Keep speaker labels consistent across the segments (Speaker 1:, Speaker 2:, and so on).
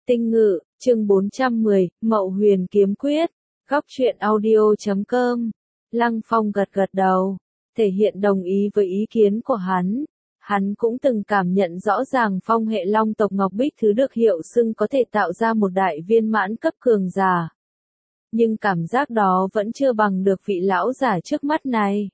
Speaker 1: Tinh Ngự, chương 410, Mậu Huyền Kiếm Quyết, góc truyện audio.com. Lăng Phong gật gật đầu, thể hiện đồng ý với ý kiến của hắn. Hắn cũng từng cảm nhận rõ ràng phong hệ long tộc Ngọc Bích Thứ được hiệu xưng có thể tạo ra một đại viên mãn cấp cường giả. Nhưng cảm giác đó vẫn chưa bằng được vị lão giả trước mắt này.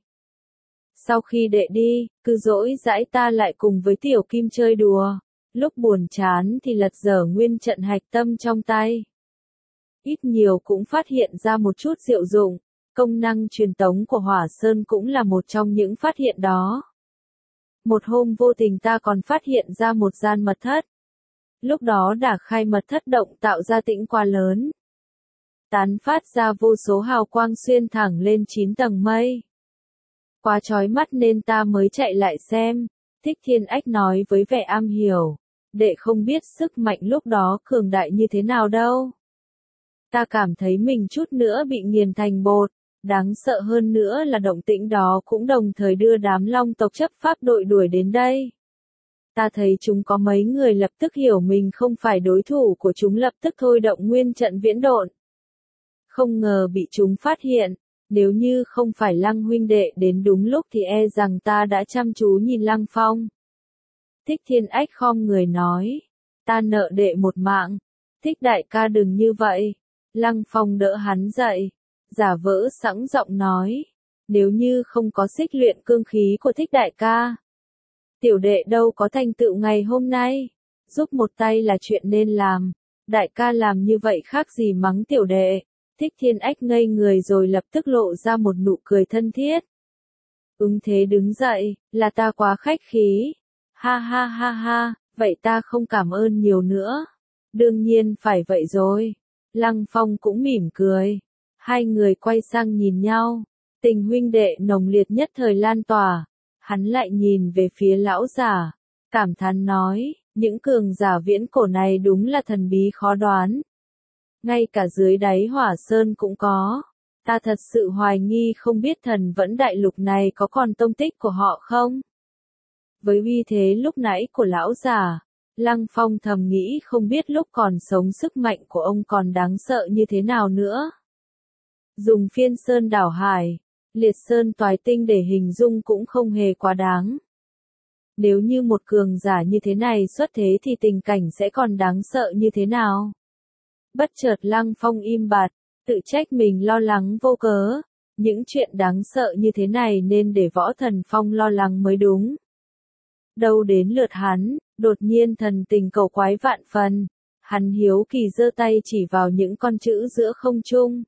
Speaker 1: Sau khi đệ đi, cứ dỗi dãi ta lại cùng với Tiểu Kim chơi đùa. Lúc buồn chán thì lật dở nguyên trận hạch tâm trong tay. Ít nhiều cũng phát hiện ra một chút diệu dụng, công năng truyền tống của Hỏa Sơn cũng là một trong những phát hiện đó. Một hôm vô tình ta còn phát hiện ra một gian mật thất. Lúc đó đả khai mật thất động tạo ra tĩnh quá lớn. Tán phát ra vô số hào quang xuyên thẳng lên 9 tầng mây. Quá chói mắt nên ta mới chạy lại xem. Thích Thiên Ách nói với vẻ am hiểu. Đệ không biết sức mạnh lúc đó cường đại như thế nào đâu. Ta cảm thấy mình chút nữa bị nghiền thành bột. Đáng sợ hơn nữa là động tĩnh đó cũng đồng thời đưa đám long tộc chấp pháp đội đuổi đến đây. Ta thấy chúng có mấy người lập tức hiểu mình không phải đối thủ của chúng, lập tức thôi động nguyên trận viễn độn. Không ngờ bị chúng phát hiện. Nếu như không phải Lăng huynh đệ đến đúng lúc thì e rằng ta đã chăm chú nhìn Lăng Phong. Thích Thiên Ách khom người nói. Ta nợ đệ một mạng. Thích đại ca đừng như vậy. Lăng Phong đỡ hắn dậy. Giả vỡ sẵn giọng nói. Nếu như không có xích luyện cương khí của Thích đại ca. Tiểu đệ đâu có thành tựu ngày hôm nay. Giúp một tay là chuyện nên làm. Đại ca làm như vậy khác gì mắng tiểu đệ. Thích Thiên Ách ngây người rồi lập tức lộ ra một nụ cười thân thiết. Thế đứng dậy, là ta quá khách khí. Ha ha ha ha, vậy ta không cảm ơn nhiều nữa. Đương nhiên phải vậy rồi. Lăng Phong cũng mỉm cười. Hai người quay sang nhìn nhau. Tình huynh đệ nồng liệt nhất thời lan tỏa. Hắn lại nhìn về phía lão giả. Cảm thán nói, những cường giả viễn cổ này đúng là thần bí khó đoán. Ngay cả dưới đáy Hỏa Sơn cũng có. Ta thật sự hoài nghi không biết Thần Vẫn Đại Lục này có còn tông tích của họ không? Với uy thế lúc nãy của lão già, Lăng Phong thầm nghĩ không biết lúc còn sống sức mạnh của ông còn đáng sợ như thế nào nữa. Dùng Phiên Sơn đảo hải, Liệt Sơn toái tinh để hình dung cũng không hề quá đáng. Nếu như một cường giả như thế này xuất thế thì tình cảnh sẽ còn đáng sợ như thế nào? Bất chợt Lăng Phong im bặt, tự trách mình lo lắng vô cớ. Những chuyện đáng sợ như thế này nên để Võ Thần Phong lo lắng mới đúng. Đâu đến lượt hắn, đột nhiên thần tình cầu quái vạn phần. Hắn hiếu kỳ giơ tay chỉ vào những con chữ giữa không trung.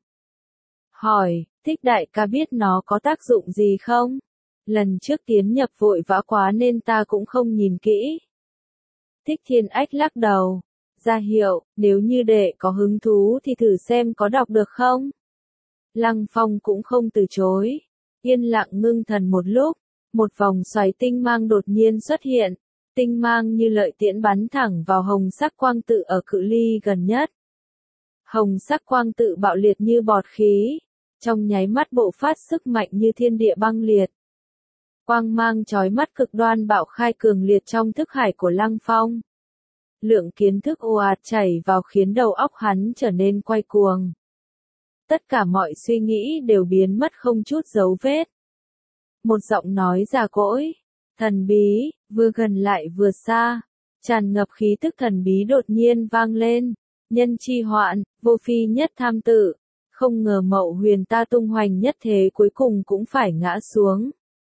Speaker 1: Hỏi, Thích đại ca biết nó có tác dụng gì không? Lần trước tiến nhập vội vã quá nên ta cũng không nhìn kỹ. Thích Thiên Ách lắc đầu. Ra hiệu, nếu như đệ có hứng thú thì thử xem có đọc được không? Lăng Phong cũng không từ chối. Yên lặng ngưng thần một lúc, một vòng xoáy tinh mang đột nhiên xuất hiện. Tinh mang như lợi tiễn bắn thẳng vào hồng sắc quang tự ở cự ly gần nhất. Hồng sắc quang tự bạo liệt như bọt khí. Trong nháy mắt bộc phát sức mạnh như thiên địa băng liệt. Quang mang chói mắt cực đoan bạo khai cường liệt trong thức hải của Lăng Phong. Lượng kiến thức ồ ạt chảy vào khiến đầu óc hắn trở nên quay cuồng. Tất cả mọi suy nghĩ đều biến mất không chút dấu vết. Một giọng nói già cỗi, thần bí, vừa gần lại vừa xa, tràn ngập khí tức thần bí đột nhiên vang lên. Nhân chi hoạn, vô phi nhất tham tự. Không ngờ Mậu Huyền ta tung hoành nhất thế cuối cùng cũng phải ngã xuống.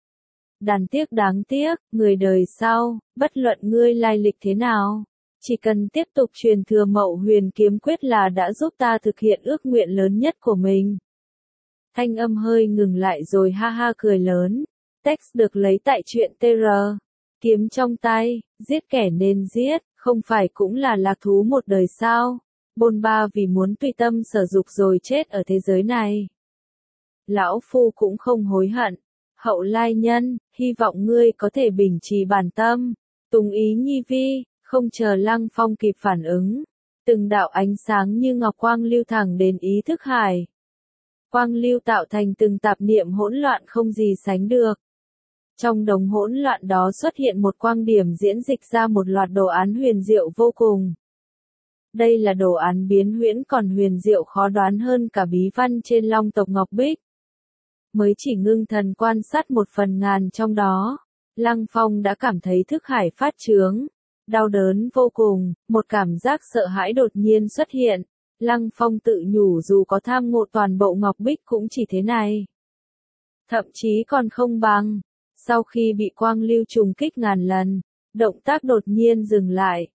Speaker 1: Đáng tiếc, người đời sau, bất luận ngươi lai lịch thế nào. Chỉ cần tiếp tục truyền thừa Mậu Huyền kiếm quyết là đã giúp ta thực hiện ước nguyện lớn nhất của mình. Thanh âm hơi ngừng lại rồi ha ha cười lớn. Text được lấy tại truyện TR. Kiếm trong tay, giết kẻ nên giết, không phải cũng là lạc thú một đời sao? Bôn ba vì muốn tùy tâm sở dục rồi chết ở thế giới này. Lão Phu cũng không hối hận. Hậu lai nhân, hy vọng ngươi có thể bình trì bản tâm. Tùng ý nhi vi. Không chờ Lăng Phong kịp phản ứng. Từng đạo ánh sáng như ngọc quang lưu thẳng đến ý thức hải. Quang lưu tạo thành từng tạp niệm hỗn loạn không gì sánh được. Trong đống hỗn loạn đó xuất hiện một quang điểm diễn dịch ra một loạt đồ án huyền diệu vô cùng. Đây là đồ án biến huyễn còn huyền diệu khó đoán hơn cả bí văn trên long tộc ngọc bích. Mới chỉ ngưng thần quan sát một phần ngàn trong đó, Lăng Phong đã cảm thấy thức hải phát chướng, đau đớn vô cùng, một cảm giác sợ hãi đột nhiên xuất hiện. Lăng Phong tự nhủ dù có tham ngộ toàn bộ ngọc bích cũng chỉ thế này. Thậm chí còn không bằng. Sau khi bị quang lưu trùng kích ngàn lần, động tác đột nhiên dừng lại.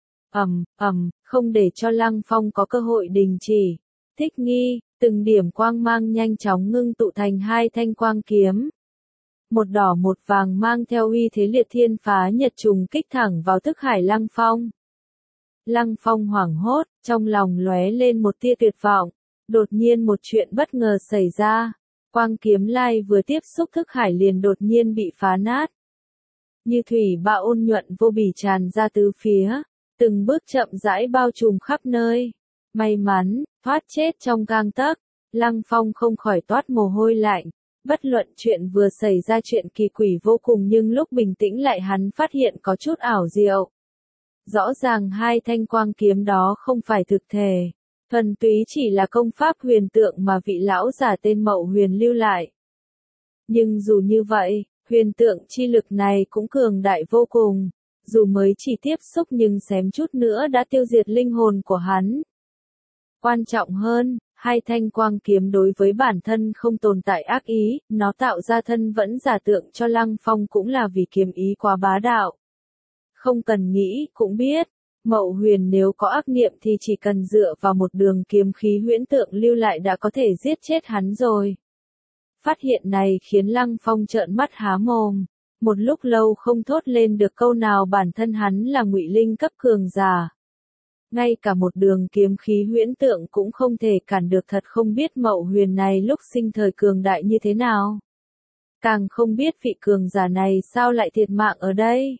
Speaker 1: Không để cho Lăng Phong có cơ hội đình chỉ. Thích nghi, từng điểm quang mang nhanh chóng ngưng tụ thành hai thanh quang kiếm. Một đỏ một vàng mang theo uy thế liệt thiên phá nhật trùng kích thẳng vào thức hải Lăng Phong. Lăng Phong hoảng hốt, trong lòng lóe lên một tia tuyệt vọng. Đột nhiên một chuyện bất ngờ xảy ra. Quang kiếm lai vừa tiếp xúc thức hải liền đột nhiên bị phá nát. Như thủy bạo ôn nhuận vô bỉ tràn ra tứ phía, từng bước chậm rãi bao trùm khắp nơi. May mắn, thoát chết trong gang tấc, Lăng Phong không khỏi toát mồ hôi lạnh. Bất luận chuyện vừa xảy ra chuyện kỳ quỷ vô cùng nhưng lúc bình tĩnh lại hắn phát hiện có chút ảo diệu. Rõ ràng hai thanh quang kiếm đó không phải thực thể. Thuần túy chỉ là công pháp huyền tượng mà vị lão giả tên Mậu Huyền lưu lại. Nhưng dù như vậy, huyền tượng chi lực này cũng cường đại vô cùng. Dù mới chỉ tiếp xúc nhưng xém chút nữa đã tiêu diệt linh hồn của hắn. Quan trọng hơn, hai thanh quang kiếm đối với bản thân không tồn tại ác ý, nó tạo ra thân vẫn giả tượng cho Lăng Phong cũng là vì kiếm ý quá bá đạo. Không cần nghĩ, cũng biết. Mậu Huyền nếu có ác niệm thì chỉ cần dựa vào một đường kiếm khí huyễn tượng lưu lại đã có thể giết chết hắn rồi. Phát hiện này khiến Lăng Phong trợn mắt há mồm, một lúc lâu không thốt lên được câu nào bản thân hắn là ngụy linh cấp cường giả. Ngay cả một đường kiếm khí huyễn tượng cũng không thể cản được thật không biết Mậu Huyền này lúc sinh thời cường đại như thế nào. Càng không biết vị cường giả này sao lại thiệt mạng ở đây.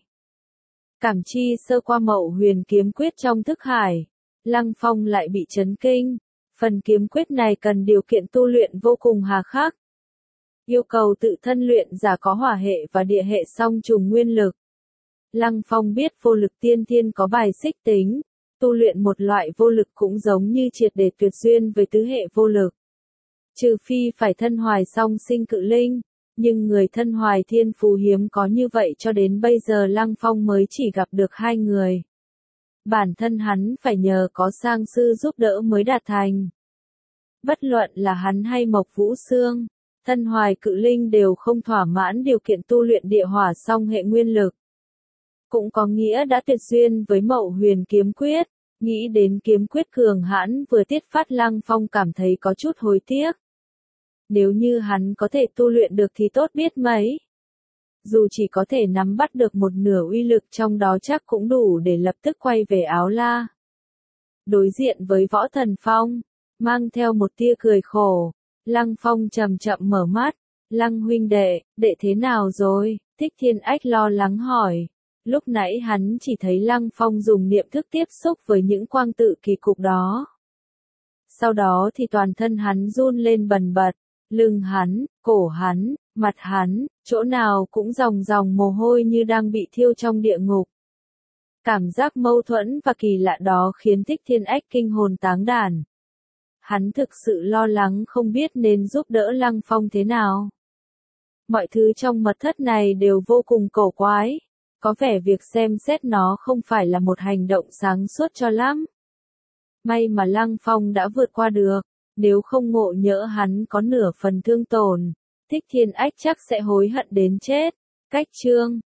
Speaker 1: Cảm chi sơ qua Mậu Huyền kiếm quyết trong thức hải, Lăng Phong lại bị chấn kinh. Phần kiếm quyết này cần điều kiện tu luyện vô cùng hà khắc. Yêu cầu tự thân luyện giả có hỏa hệ và địa hệ song trùng nguyên lực. Lăng Phong biết vô lực tiên thiên có bài xích tính, tu luyện một loại vô lực cũng giống như triệt để tuyệt duyên với tứ hệ vô lực. Trừ phi phải thân hoài song sinh cự linh. Nhưng người thân hoài thiên phú hiếm có như vậy cho đến bây giờ Lăng Phong mới chỉ gặp được hai người. Bản thân hắn phải nhờ có sang sư giúp đỡ mới đạt thành. Bất luận là hắn hay Mộc Vũ Sương, thân hoài cự linh đều không thỏa mãn điều kiện tu luyện địa hỏa song hệ nguyên lực. Cũng có nghĩa đã tuyệt duyên với Mậu Huyền kiếm quyết, nghĩ đến kiếm quyết cường hãn vừa tiết phát Lăng Phong cảm thấy có chút hối tiếc. Nếu như hắn có thể tu luyện được thì tốt biết mấy. Dù chỉ có thể nắm bắt được một nửa uy lực trong đó chắc cũng đủ để lập tức quay về Áo La. Đối diện với Võ Thần Phong, mang theo một tia cười khổ, Lăng Phong chậm chậm mở mắt. Lăng huynh đệ thế nào rồi? Thích Thiên Ách lo lắng hỏi. Lúc nãy hắn chỉ thấy Lăng Phong dùng niệm thức tiếp xúc với những quang tự kỳ cục đó. Sau đó thì toàn thân hắn run lên bần bật. Lưng hắn, cổ hắn, mặt hắn, chỗ nào cũng ròng ròng mồ hôi như đang bị thiêu trong địa ngục. Cảm giác mâu thuẫn và kỳ lạ đó khiến Thích Thiên Ách kinh hồn táng đàn. Hắn thực sự lo lắng không biết nên giúp đỡ Lăng Phong thế nào. Mọi thứ trong mật thất này đều vô cùng cổ quái. Có vẻ việc xem xét nó không phải là một hành động sáng suốt cho lắm. May mà Lăng Phong đã vượt qua được. Nếu không ngộ nhỡ hắn có nửa phần thương tổn, Thích Thiên Ách chắc sẽ hối hận đến chết. Cách chương